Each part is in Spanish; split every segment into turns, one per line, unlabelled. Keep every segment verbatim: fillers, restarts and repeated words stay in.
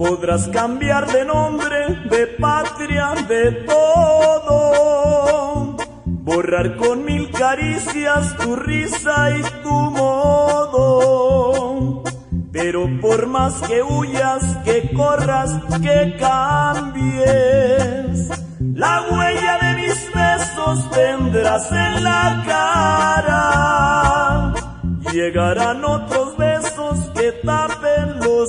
Podrás cambiar de nombre, de patria, de todo, borrar con mil caricias tu risa y tu modo. Pero por más que huyas, que corras, que cambies, la huella de mis besos tendrás en la cara. Llegarán otros besos que tapen los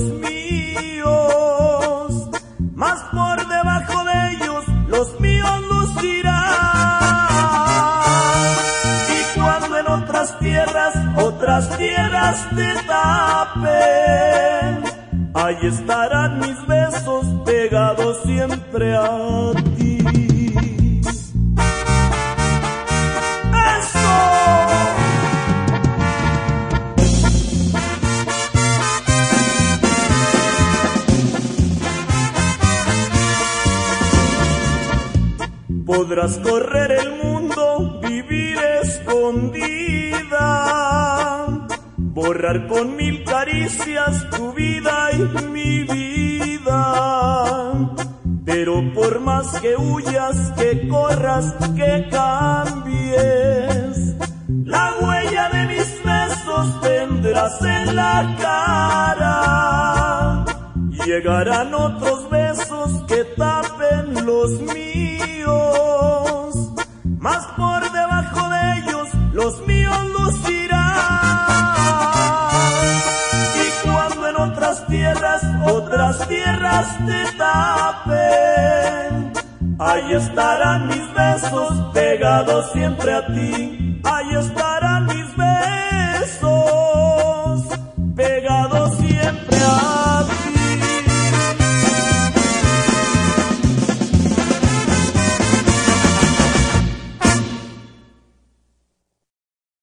míos, mas por debajo de ellos los míos lucirán. Y cuando en otras tierras, otras tierras te tapen, ahí estarán mis besos pegados siempre a ti. Podrás correr el mundo, vivir escondida, borrar con mil caricias tu vida y mi vida. Pero por más que huyas, que corras, que cambies, la huella de mis besos tendrás en la cara. Llegarán otros besos que tapen los míos, mas por debajo de ellos los míos lucirán. Y cuando en otras tierras, otras tierras te tapen, ahí estarán mis besos pegados siempre a ti. Ahí estarán